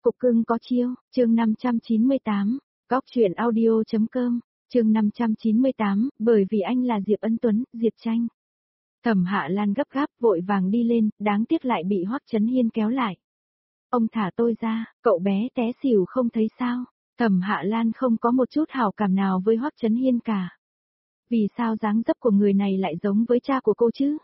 Cục cưng có chiêu, chương 598, góc truyện audio.com, chương 598, bởi vì anh là Diệp Ân Tuấn, Diệp Tranh. Thẩm Hạ Lan gấp gáp vội vàng đi lên, đáng tiếc lại bị Hoắc Chấn Hiên kéo lại. Ông thả tôi ra, cậu bé té xỉu không thấy sao? Thẩm Hạ Lan không có một chút hảo cảm nào với Hoắc Chấn Hiên cả. Vì sao dáng dấp của người này lại giống với cha của cô chứ?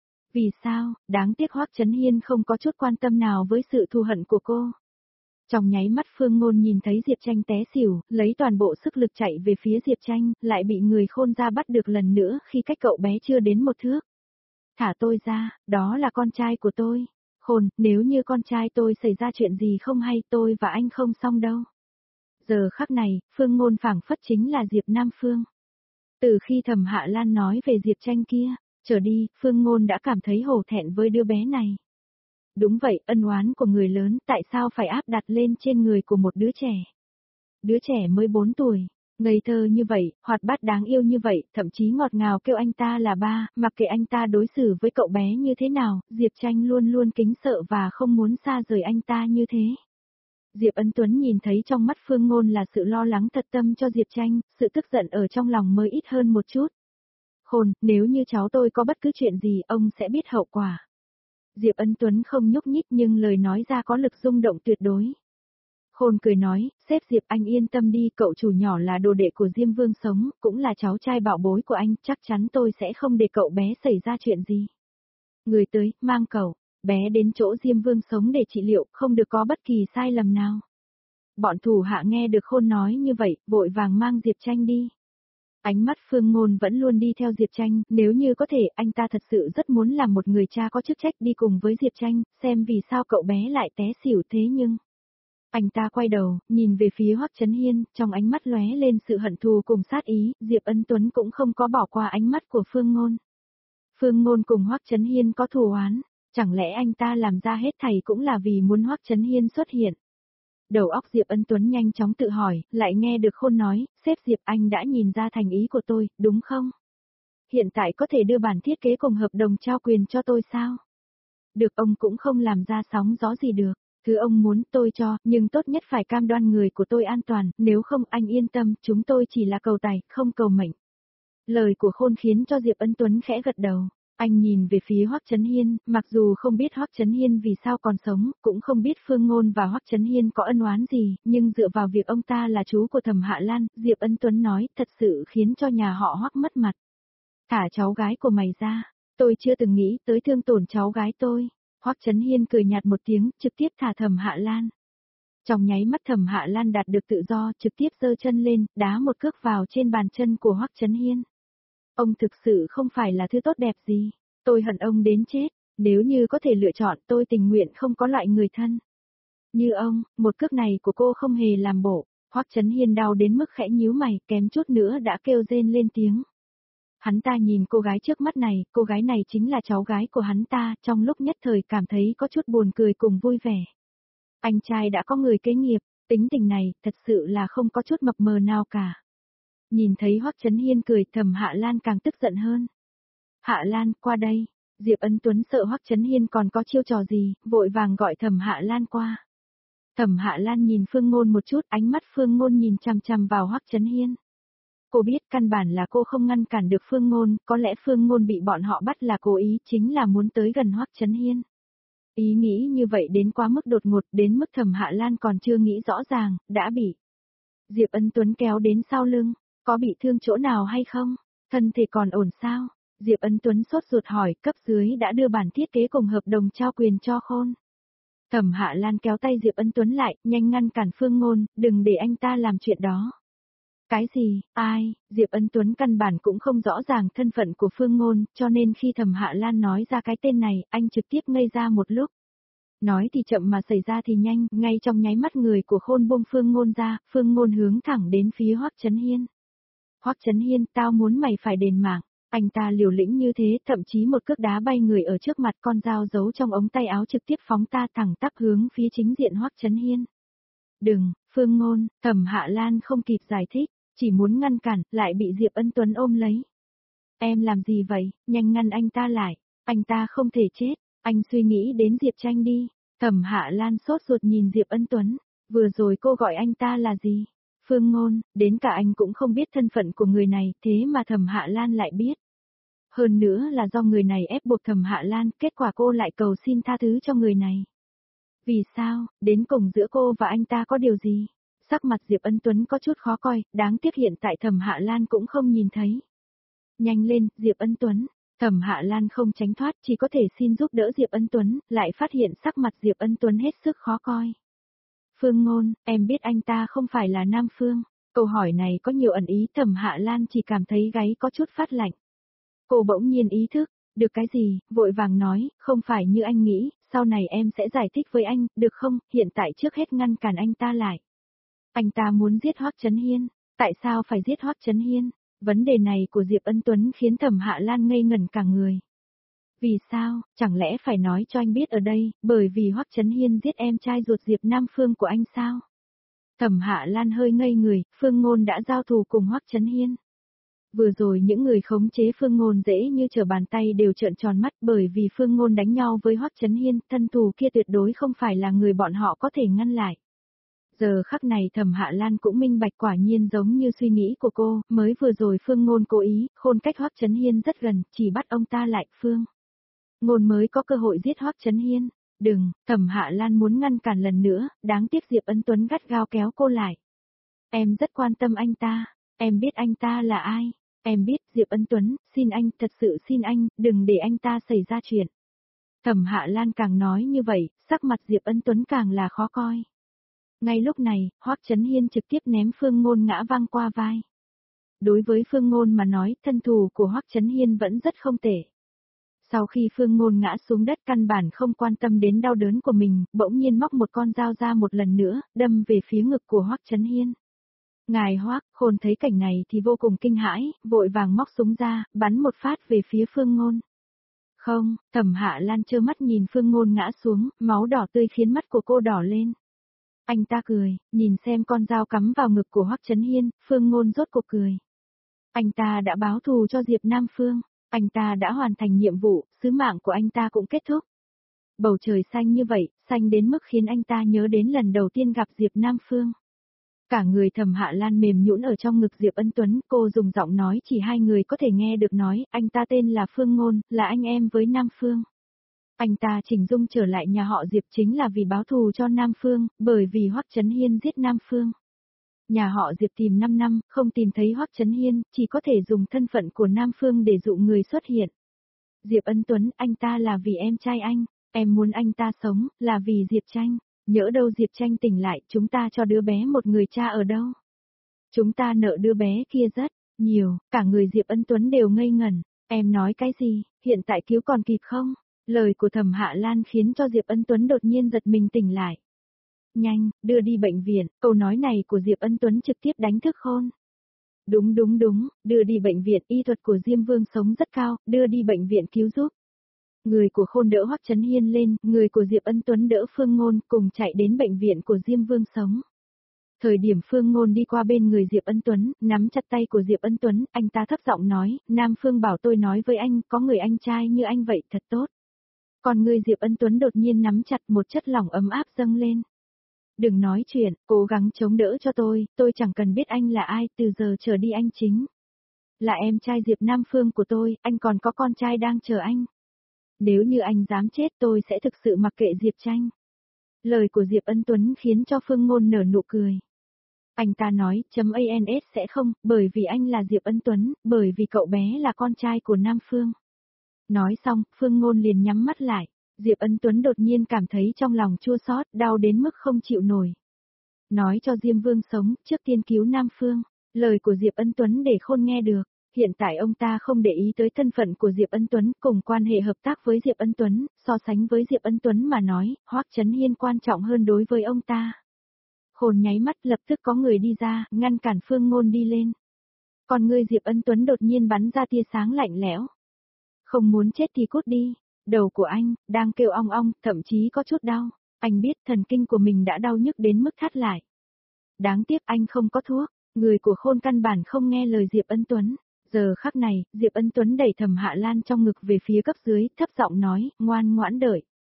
Vì sao, đáng tiếc Hoắc Chấn Hiên không có chút quan tâm nào với sự thù hận của cô. Trong nháy mắt Phương Ngôn nhìn thấy Diệp Tranh té xỉu, lấy toàn bộ sức lực chạy về phía Diệp Tranh, lại bị người khôn ra bắt được lần nữa khi cách cậu bé chưa đến một thước. Thả tôi ra, đó là con trai của tôi. Khôn, nếu như con trai tôi xảy ra chuyện gì không hay tôi và anh không xong đâu. Giờ khắc này, Phương Ngôn phảng phất chính là Diệp Nam Phương. Từ khi Thẩm Hạ Lan nói về Diệp Tranh kia, trở đi, Phương Ngôn đã cảm thấy hổ thẹn với đứa bé này. Đúng vậy, ân oán của người lớn tại sao phải áp đặt lên trên người của một đứa trẻ. Đứa trẻ mới 4 tuổi, ngây thơ như vậy, hoạt bát đáng yêu như vậy, thậm chí ngọt ngào kêu anh ta là ba, mặc kệ anh ta đối xử với cậu bé như thế nào, Diệp Tranh luôn luôn kính sợ và không muốn xa rời anh ta như thế. Diệp Ân Tuấn nhìn thấy trong mắt Phương Ngôn là sự lo lắng thật tâm cho Diệp Tranh, sự tức giận ở trong lòng mới ít hơn một chút. Khôn, nếu như cháu tôi có bất cứ chuyện gì, ông sẽ biết hậu quả. Diệp Ân Tuấn không nhúc nhích nhưng lời nói ra có lực rung động tuyệt đối. Khôn cười nói, sếp Diệp anh yên tâm đi, cậu chủ nhỏ là đồ đệ của Diêm Vương sống, cũng là cháu trai bảo bối của anh, chắc chắn tôi sẽ không để cậu bé xảy ra chuyện gì. Người tới, mang cậu bé đến chỗ Diêm Vương sống để trị liệu, không được có bất kỳ sai lầm nào. Bọn thủ hạ nghe được Khôn nói như vậy, vội vàng mang Diệp Tranh đi. Ánh mắt Phương Ngôn vẫn luôn đi theo Diệp Tranh, nếu như có thể, anh ta thật sự rất muốn làm một người cha có chức trách đi cùng với Diệp Tranh, xem vì sao cậu bé lại té xỉu thế nhưng... Anh ta quay đầu, nhìn về phía Hoắc Chấn Hiên, trong ánh mắt lóe lên sự hận thù cùng sát ý, Diệp Ân Tuấn cũng không có bỏ qua ánh mắt của Phương Ngôn. Phương Ngôn cùng Hoắc Chấn Hiên có thù oán, chẳng lẽ anh ta làm ra hết thảy cũng là vì muốn Hoắc Chấn Hiên xuất hiện? Đầu óc Diệp Ân Tuấn nhanh chóng tự hỏi, lại nghe được Khôn nói, sếp Diệp anh đã nhìn ra thành ý của tôi, đúng không? Hiện tại có thể đưa bản thiết kế cùng hợp đồng trao quyền cho tôi sao? Được, ông cũng không làm ra sóng gió gì được. Thứ ông muốn tôi cho, nhưng tốt nhất phải cam đoan người của tôi an toàn, nếu không anh yên tâm, chúng tôi chỉ là cầu tài, không cầu mệnh. Lời của Khôn khiến cho Diệp Ân Tuấn khẽ gật đầu. Anh nhìn về phía Hoắc Chấn Hiên, mặc dù không biết Hoắc Chấn Hiên vì sao còn sống, cũng không biết Phương Ngôn và Hoắc Chấn Hiên có ân oán gì, nhưng dựa vào việc ông ta là chú của Thẩm Hạ Lan, Diệp Ân Tuấn nói, thật sự khiến cho nhà họ Hoắc mất mặt. Thả cháu gái của mày ra, tôi chưa từng nghĩ tới thương tổn cháu gái tôi. Hoắc Chấn Hiên cười nhạt một tiếng, trực tiếp thả Thẩm Hạ Lan. Trong nháy mắt Thẩm Hạ Lan đạt được tự do, trực tiếp giơ chân lên, đá một cước vào trên bàn chân của Hoắc Chấn Hiên. Ông thực sự không phải là thứ tốt đẹp gì, tôi hận ông đến chết, nếu như có thể lựa chọn tôi tình nguyện không có loại người thân. Như ông, một cước này của cô không hề làm bộ, Hoắc Chấn Hiên đau đến mức khẽ nhíu mày, kém chút nữa đã kêu rên lên tiếng. Hắn ta nhìn cô gái trước mắt này, cô gái này chính là cháu gái của hắn ta, trong lúc nhất thời cảm thấy có chút buồn cười cùng vui vẻ. Anh trai đã có người kế nghiệp, tính tình này, thật sự là không có chút mập mờ nào cả. Nhìn thấy Hoắc Chấn Hiên cười, Thẩm Hạ Lan càng tức giận hơn. Hạ Lan, qua đây. Diệp Ân Tuấn sợ Hoắc Chấn Hiên còn có chiêu trò gì, vội vàng gọi Thẩm Hạ Lan qua. Thẩm Hạ Lan nhìn Phương Ngôn một chút, ánh mắt Phương Ngôn nhìn chằm chằm vào Hoắc Chấn Hiên. Cô biết căn bản là cô không ngăn cản được Phương Ngôn, có lẽ Phương Ngôn bị bọn họ bắt là cố ý, chính là muốn tới gần Hoắc Chấn Hiên. Ý nghĩ như vậy đến quá mức đột ngột, đến mức Thẩm Hạ Lan còn chưa nghĩ rõ ràng, đã bị Diệp Ân Tuấn kéo đến sau lưng, có bị thương chỗ nào hay không? Thân thể còn ổn sao? Diệp Ân Tuấn sốt ruột hỏi, cấp dưới đã đưa bản thiết kế cùng hợp đồng trao quyền cho Khôn. Thẩm Hạ Lan kéo tay Diệp Ân Tuấn lại, nhanh ngăn cản Phương Ngôn, đừng để anh ta làm chuyện đó. Cái gì, ai, Diệp Ân Tuấn căn bản cũng không rõ ràng thân phận của Phương Ngôn, cho nên khi Thẩm Hạ Lan nói ra cái tên này, anh trực tiếp ngây ra một lúc. Nói thì chậm mà xảy ra thì nhanh, ngay trong nháy mắt người của Khôn buông Phương Ngôn ra, Phương Ngôn hướng thẳng đến phía Hoắc Chấn Hiên. Hoắc Chấn Hiên, tao muốn mày phải đền mạng. Anh ta liều lĩnh như thế, thậm chí một cước đá bay người ở trước mặt, con dao giấu trong ống tay áo trực tiếp phóng ta thẳng tắp hướng phía chính diện Hoắc Chấn Hiên. Đừng, Phương Ngôn, Thẩm Hạ Lan không kịp giải thích, chỉ muốn ngăn cản, lại bị Diệp Ân Tuấn ôm lấy. Em làm gì vậy, nhanh ngăn anh ta lại, anh ta không thể chết, anh suy nghĩ đến Diệp Tranh đi. Thẩm Hạ Lan sốt ruột nhìn Diệp Ân Tuấn, Vừa rồi cô gọi anh ta là gì? Phương Ngôn, đến cả anh cũng không biết thân phận của người này, thế mà Thẩm Hạ Lan lại biết. Hơn nữa là do người này ép buộc Thẩm Hạ Lan, kết quả cô lại cầu xin tha thứ cho người này. Vì sao, đến cùng giữa cô và anh ta có điều gì? Sắc mặt Diệp Ân Tuấn có chút khó coi, đáng tiếc hiện tại Thẩm Hạ Lan cũng không nhìn thấy. Nhanh lên, Diệp Ân Tuấn. Thẩm Hạ Lan không tránh thoát, chỉ có thể xin giúp đỡ Diệp Ân Tuấn, lại phát hiện sắc mặt Diệp Ân Tuấn hết sức khó coi. Phương Ngôn, em biết anh ta không phải là Nam Phương. Câu hỏi này có nhiều ẩn ý, Thẩm Hạ Lan chỉ cảm thấy gáy có chút phát lạnh. Cô bỗng nhiên ý thức, được cái gì, vội vàng nói, không phải như anh nghĩ, sau này em sẽ giải thích với anh, được không, hiện tại trước hết ngăn cản anh ta lại. Anh ta muốn giết Hoắc Chấn Hiên, tại sao phải giết Hoắc Chấn Hiên? Vấn đề này của Diệp Ân Tuấn khiến Thẩm Hạ Lan ngây ngẩn cả người. Vì sao, chẳng lẽ phải nói cho anh biết ở đây, bởi vì Hoắc Chấn Hiên giết em trai ruột Diệp Nam Phương của anh sao? Thẩm Hạ Lan hơi ngây người, Phương Ngôn đã giao thù cùng Hoắc Chấn Hiên. Vừa rồi những người khống chế Phương Ngôn dễ như trở bàn tay đều trợn tròn mắt bởi vì Phương Ngôn đánh nhau với Hoắc Chấn Hiên, thân thù kia tuyệt đối không phải là người bọn họ có thể ngăn lại. Giờ khắc này Thẩm Hạ Lan cũng minh bạch quả nhiên giống như suy nghĩ của cô, mới vừa rồi Phương Ngôn cố ý, khôn cách Hoắc Chấn Hiên rất gần, chỉ bắt ông ta lại, Phương Ngôn mới có cơ hội giết Hoắc Chấn Hiên. Đừng, Thẩm Hạ Lan muốn ngăn cản lần nữa, đáng tiếc Diệp Ân Tuấn gắt gao kéo cô lại. Em rất quan tâm anh ta, em biết anh ta là ai. Em biết, Diệp Ân Tuấn, xin anh, thật sự xin anh, đừng để anh ta xảy ra chuyện. Thẩm Hạ Lan càng nói như vậy, sắc mặt Diệp Ân Tuấn càng là khó coi. Ngay lúc này, Hoắc Chấn Hiên trực tiếp ném Phương Ngôn ngã văng qua vai. Đối với Phương Ngôn mà nói, thân thù của Hoắc Chấn Hiên vẫn rất không tệ. Sau khi Phương Ngôn ngã xuống đất căn bản không quan tâm đến đau đớn của mình, bỗng nhiên móc một con dao ra một lần nữa, đâm về phía ngực của Hoắc Chấn Hiên. Ngài Hoắc, Khôn thấy cảnh này thì vô cùng kinh hãi, vội vàng móc súng ra, bắn một phát về phía Phương Ngôn. Không, Thẩm Hạ Lan trơ mắt nhìn Phương Ngôn ngã xuống, máu đỏ tươi khiến mắt của cô đỏ lên. Anh ta cười, nhìn xem con dao cắm vào ngực của Hoắc Chấn Hiên, Phương Ngôn rốt cuộc cười. Anh ta đã báo thù cho Diệp Nam Phương, anh ta đã hoàn thành nhiệm vụ, sứ mạng của anh ta cũng kết thúc. Bầu trời xanh như vậy, xanh đến mức khiến anh ta nhớ đến lần đầu tiên gặp Diệp Nam Phương. Cả người Thẩm Hạ Lan mềm nhũn ở trong ngực Diệp Ân Tuấn, cô dùng giọng nói chỉ hai người có thể nghe được nói, anh ta tên là Phương Ngôn, là anh em với Nam Phương. Anh ta chỉnh dung trở lại nhà họ Diệp chính là vì báo thù cho Nam Phương, bởi vì Hoắc Chấn Hiên giết Nam Phương. Nhà họ Diệp tìm 5 năm, không tìm thấy Hoắc Chấn Hiên, chỉ có thể dùng thân phận của Nam Phương để dụ người xuất hiện. Diệp Ân Tuấn, anh ta là vì em trai anh, em muốn anh ta sống, là vì Diệp Tranh. Nhỡ đâu Diệp Tranh tỉnh lại, chúng ta cho đứa bé một người cha ở đâu? Chúng ta nợ đứa bé kia rất nhiều, cả người Diệp Ân Tuấn đều ngây ngẩn. Em nói cái gì, hiện tại cứu còn kịp không? Lời của Thẩm Hạ Lan khiến cho Diệp Ân Tuấn đột nhiên giật mình tỉnh lại. Nhanh, đưa đi bệnh viện, câu nói này của Diệp Ân Tuấn trực tiếp đánh thức Khôn. Đúng, đưa đi bệnh viện, y thuật của Diêm Vương sống rất cao, đưa đi bệnh viện cứu giúp. Người của Khôn đỡ Hoắc Chấn Hiên lên, người của Diệp Ân Tuấn đỡ Phương Ngôn cùng chạy đến bệnh viện của Diêm Vương sống. Thời điểm Phương Ngôn đi qua bên người Diệp Ân Tuấn, nắm chặt tay của Diệp Ân Tuấn, anh ta thấp giọng nói, Nam Phương bảo tôi nói với anh, có người anh trai như anh vậy thật tốt. Còn người Diệp Ân Tuấn đột nhiên nắm chặt một chất lỏng ấm áp dâng lên. Đừng nói chuyện, cố gắng chống đỡ cho tôi chẳng cần biết anh là ai, từ giờ trở đi anh chính là em trai Diệp Nam Phương của tôi, anh còn có con trai đang chờ anh. Nếu như anh dám chết tôi sẽ thực sự mặc kệ Diệp Tranh. Lời của Diệp Ân Tuấn khiến cho Phương Ngôn nở nụ cười. Anh ta nói, .ans sẽ không, bởi vì anh là Diệp Ân Tuấn, bởi vì cậu bé là con trai của Nam Phương. Nói xong, Phương Ngôn liền nhắm mắt lại. Diệp Ân Tuấn đột nhiên cảm thấy trong lòng chua xót, đau đến mức không chịu nổi. Nói cho Diêm Vương sống, trước tiên cứu Nam Phương. Lời của Diệp Ân Tuấn để Khôn nghe được. Hiện tại ông ta không để ý tới thân phận của Diệp Ân Tuấn cùng quan hệ hợp tác với Diệp Ân Tuấn, so sánh với Diệp Ân Tuấn mà nói, Hoắc Chấn Hiên quan trọng hơn đối với ông ta. Khôn nháy mắt lập tức có người đi ra, ngăn cản Phương Ngôn đi lên. Còn người Diệp Ân Tuấn đột nhiên bắn ra tia sáng lạnh lẽo. Không muốn chết thì cút đi, đầu của anh, đang kêu ong ong, thậm chí có chút đau. Anh biết thần kinh của mình đã đau nhức đến mức thắt lại. Đáng tiếc anh không có thuốc, người của Khôn căn bản không nghe lời Diệp Ân Tuấn. Giờ khắc này, Diệp Ân Tuấn đẩy Thẩm Hạ Lan trong ngực về phía cấp dưới, thấp giọng nói, ngoan ngoãn đợi.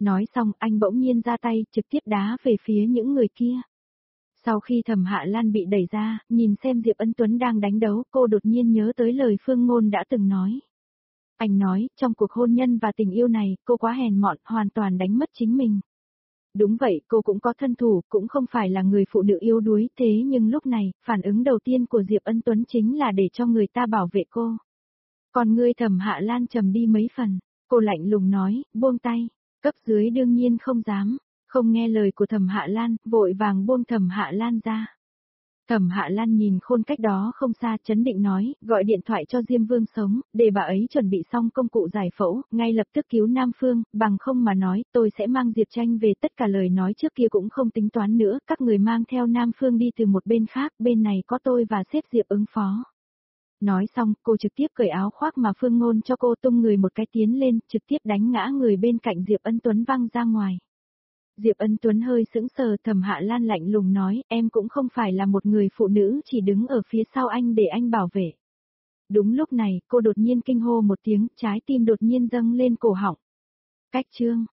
Nói xong anh bỗng nhiên ra tay trực tiếp đá về phía những người kia. Sau khi Thẩm Hạ Lan bị đẩy ra, nhìn xem Diệp Ân Tuấn đang đánh đấu, cô đột nhiên nhớ tới lời Phương Ngôn đã từng nói. Anh nói, trong cuộc hôn nhân và tình yêu này, cô quá hèn mọn, hoàn toàn đánh mất chính mình. Đúng vậy, cô cũng có thân thủ, cũng không phải là người phụ nữ yếu đuối, thế nhưng lúc này, phản ứng đầu tiên của Diệp Ân Tuấn chính là để cho người ta bảo vệ cô. Còn ngươi Thẩm Hạ Lan trầm đi mấy phần, cô lạnh lùng nói, buông tay, cấp dưới đương nhiên không dám, không nghe lời của Thẩm Hạ Lan, vội vàng buông Thẩm Hạ Lan ra. Thẩm Hạ Lan nhìn Khôn cách đó không xa chấn định nói, gọi điện thoại cho Diêm Vương sống, để bà ấy chuẩn bị xong công cụ giải phẫu, ngay lập tức cứu Nam Phương, bằng không mà nói, tôi sẽ mang Diệp Tranh về, tất cả lời nói trước kia cũng không tính toán nữa, các người mang theo Nam Phương đi từ một bên khác, bên này có tôi và sếp Diệp ứng phó. Nói xong, cô trực tiếp cởi áo khoác mà Phương Ngôn cho cô, tung người một cái tiến lên, trực tiếp đánh ngã người bên cạnh Diệp Ân Tuấn văng ra ngoài. Diệp Ân Tuấn hơi sững sờ, Thẩm Hạ Lan lạnh lùng nói, em cũng không phải là một người phụ nữ chỉ đứng ở phía sau anh để anh bảo vệ. Đúng lúc này, cô đột nhiên kinh hô một tiếng, trái tim đột nhiên dâng lên cổ họng. Cách chương